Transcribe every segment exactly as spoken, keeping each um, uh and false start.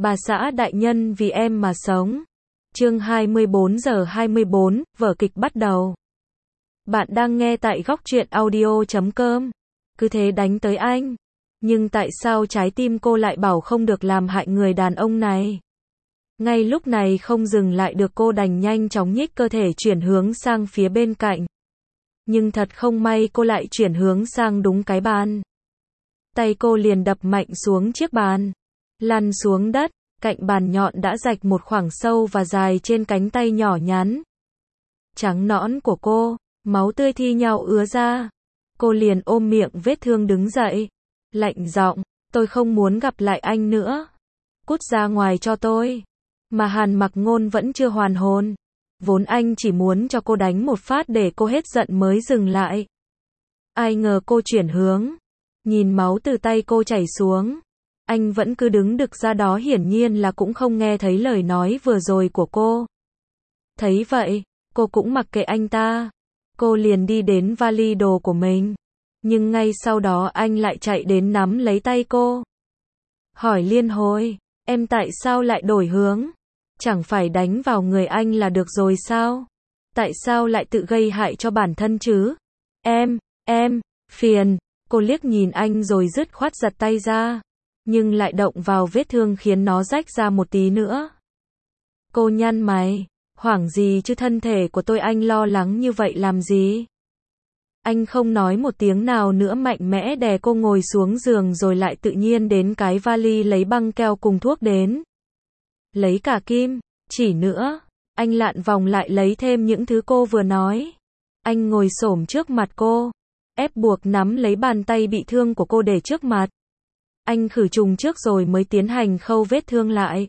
Bà xã đại nhân vì em mà sống. Chương hai mươi bốn giờ hai mươi bốn, vở kịch bắt đầu. Bạn đang nghe tại góc truyện audio chấm com. Cứ thế đánh tới anh. Nhưng tại sao trái tim cô lại bảo không được làm hại người đàn ông này? Ngay lúc này không dừng lại được, cô đành nhanh chóng nhích cơ thể chuyển hướng sang phía bên cạnh. Nhưng thật không may cô lại chuyển hướng sang đúng cái bàn. Tay cô liền đập mạnh xuống chiếc bàn. Lăn xuống đất, cạnh bàn nhọn đã rạch một khoảng sâu và dài trên cánh tay nhỏ nhắn. Trắng nõn của cô, máu tươi thi nhau ứa ra. Cô liền ôm miệng vết thương đứng dậy. Lạnh giọng, tôi không muốn gặp lại anh nữa. Cút ra ngoài cho tôi. Mà Hàn Mặc Ngôn vẫn chưa hoàn hồn. Vốn anh chỉ muốn cho cô đánh một phát để cô hết giận mới dừng lại. Ai ngờ cô chuyển hướng. Nhìn máu từ tay cô chảy xuống. Anh vẫn cứ đứng đực ra đó, hiển nhiên là cũng không nghe thấy lời nói vừa rồi của cô. Thấy vậy, cô cũng mặc kệ anh ta. Cô liền đi đến vali đồ của mình. Nhưng ngay sau đó anh lại chạy đến nắm lấy tay cô. Hỏi liên hồi, em tại sao lại đổi hướng? Chẳng phải đánh vào người anh là được rồi sao? Tại sao lại tự gây hại cho bản thân chứ? Em, em, phiền. Cô liếc nhìn anh rồi dứt khoát giật tay ra. Nhưng lại động vào vết thương khiến nó rách ra một tí nữa. Cô nhăn mày. Hoảng gì chứ, thân thể của tôi anh lo lắng như vậy làm gì? Anh không nói một tiếng nào nữa, mạnh mẽ đè cô ngồi xuống giường rồi lại tự nhiên đến cái vali lấy băng keo cùng thuốc đến. Lấy cả kim, chỉ nữa. Anh lạn vòng lại lấy thêm những thứ cô vừa nói. Anh ngồi xổm trước mặt cô. Ép buộc nắm lấy bàn tay bị thương của cô để trước mặt. Anh khử trùng trước rồi mới tiến hành khâu vết thương lại.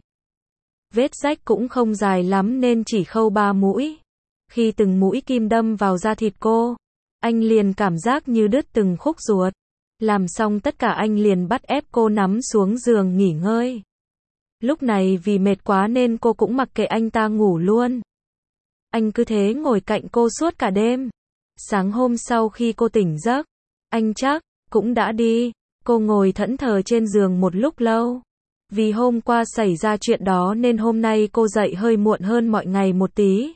Vết rách cũng không dài lắm nên chỉ khâu ba mũi. Khi từng mũi kim đâm vào da thịt cô, anh liền cảm giác như đứt từng khúc ruột. Làm xong tất cả anh liền bắt ép cô nằm xuống giường nghỉ ngơi. Lúc này vì mệt quá nên cô cũng mặc kệ anh ta ngủ luôn. Anh cứ thế ngồi cạnh cô suốt cả đêm. Sáng hôm sau khi cô tỉnh giấc, anh chắc cũng đã đi. Cô ngồi thẫn thờ trên giường một lúc lâu. Vì hôm qua xảy ra chuyện đó nên hôm nay cô dậy hơi muộn hơn mọi ngày một tí.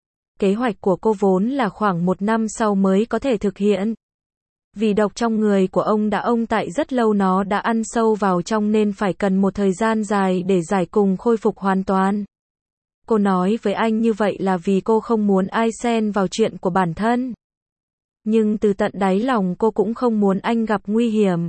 Kế hoạch của cô vốn là khoảng một năm sau mới có thể thực hiện. Vì độc trong người của ông đã ông tại rất lâu, nó đã ăn sâu vào trong nên phải cần một thời gian dài để giải cùng khôi phục hoàn toàn. Cô nói với anh như vậy là vì cô không muốn ai xen vào chuyện của bản thân. Nhưng từ tận đáy lòng cô cũng không muốn anh gặp nguy hiểm.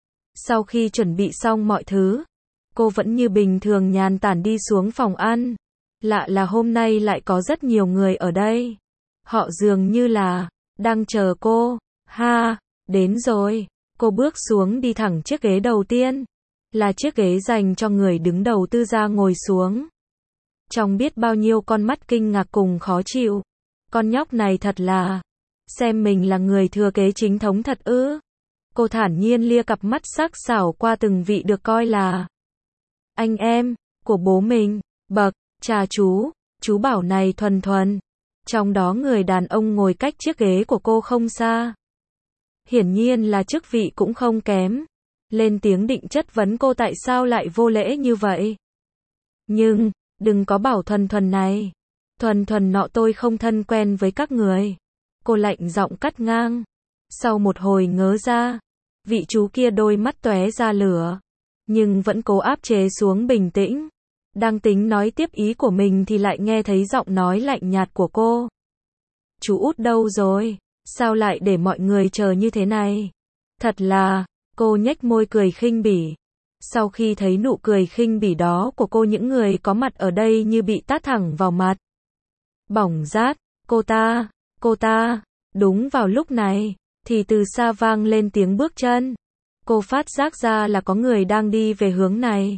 Sau khi chuẩn bị xong mọi thứ, cô vẫn như bình thường nhàn tản đi xuống phòng ăn. Lạ là hôm nay lại có rất nhiều người ở đây. Họ dường như là đang chờ cô. Ha, đến rồi. Cô bước xuống đi thẳng chiếc ghế đầu tiên. Là chiếc ghế dành cho người đứng đầu tư gia ngồi xuống. Trong biết bao nhiêu con mắt kinh ngạc cùng khó chịu. Con nhóc này thật là, xem mình là người thừa kế chính thống thật ư? Cô thản nhiên lia cặp mắt sắc sảo qua từng vị được coi là anh em của bố mình. Bậc cha chú, chú bảo này Thuần Thuần. Trong đó người đàn ông ngồi cách chiếc ghế của cô không xa. Hiển nhiên là chức vị cũng không kém. Lên tiếng định chất vấn cô tại sao lại vô lễ như vậy. Nhưng, đừng có bảo Thuần Thuần này. Thuần Thuần nọ tôi không thân quen với các người. Cô lạnh giọng cắt ngang. Sau một hồi ngớ ra, vị chú kia đôi mắt tóe ra lửa. Nhưng vẫn cố áp chế xuống bình tĩnh. Đang tính nói tiếp ý của mình thì lại nghe thấy giọng nói lạnh nhạt của cô. Chú út đâu rồi? Sao lại để mọi người chờ như thế này? Thật là, cô nhếch môi cười khinh bỉ. Sau khi thấy nụ cười khinh bỉ đó của cô, những người có mặt ở đây như bị tát thẳng vào mặt. Bỏng rát, cô ta, cô ta. Đúng vào lúc này, thì từ xa vang lên tiếng bước chân. Cô phát giác ra là có người đang đi về hướng này.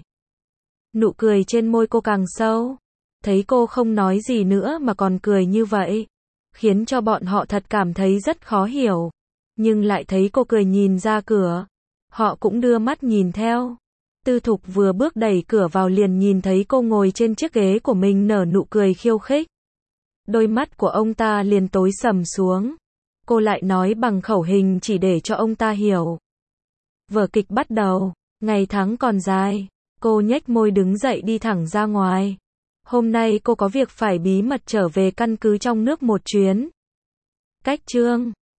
Nụ cười trên môi cô càng sâu. Thấy cô không nói gì nữa mà còn cười như vậy, khiến cho bọn họ thật cảm thấy rất khó hiểu. Nhưng lại thấy cô cười nhìn ra cửa, họ cũng đưa mắt nhìn theo. Tư Thục vừa bước đẩy cửa vào liền nhìn thấy cô ngồi trên chiếc ghế của mình nở nụ cười khiêu khích. Đôi mắt của ông ta liền tối sầm xuống. Cô lại nói bằng khẩu hình chỉ để cho ông ta hiểu. Vở kịch bắt đầu, ngày tháng còn dài. Cô nhếch môi đứng dậy đi thẳng ra ngoài. Hôm nay cô có việc phải bí mật trở về căn cứ trong nước một chuyến. Cách chương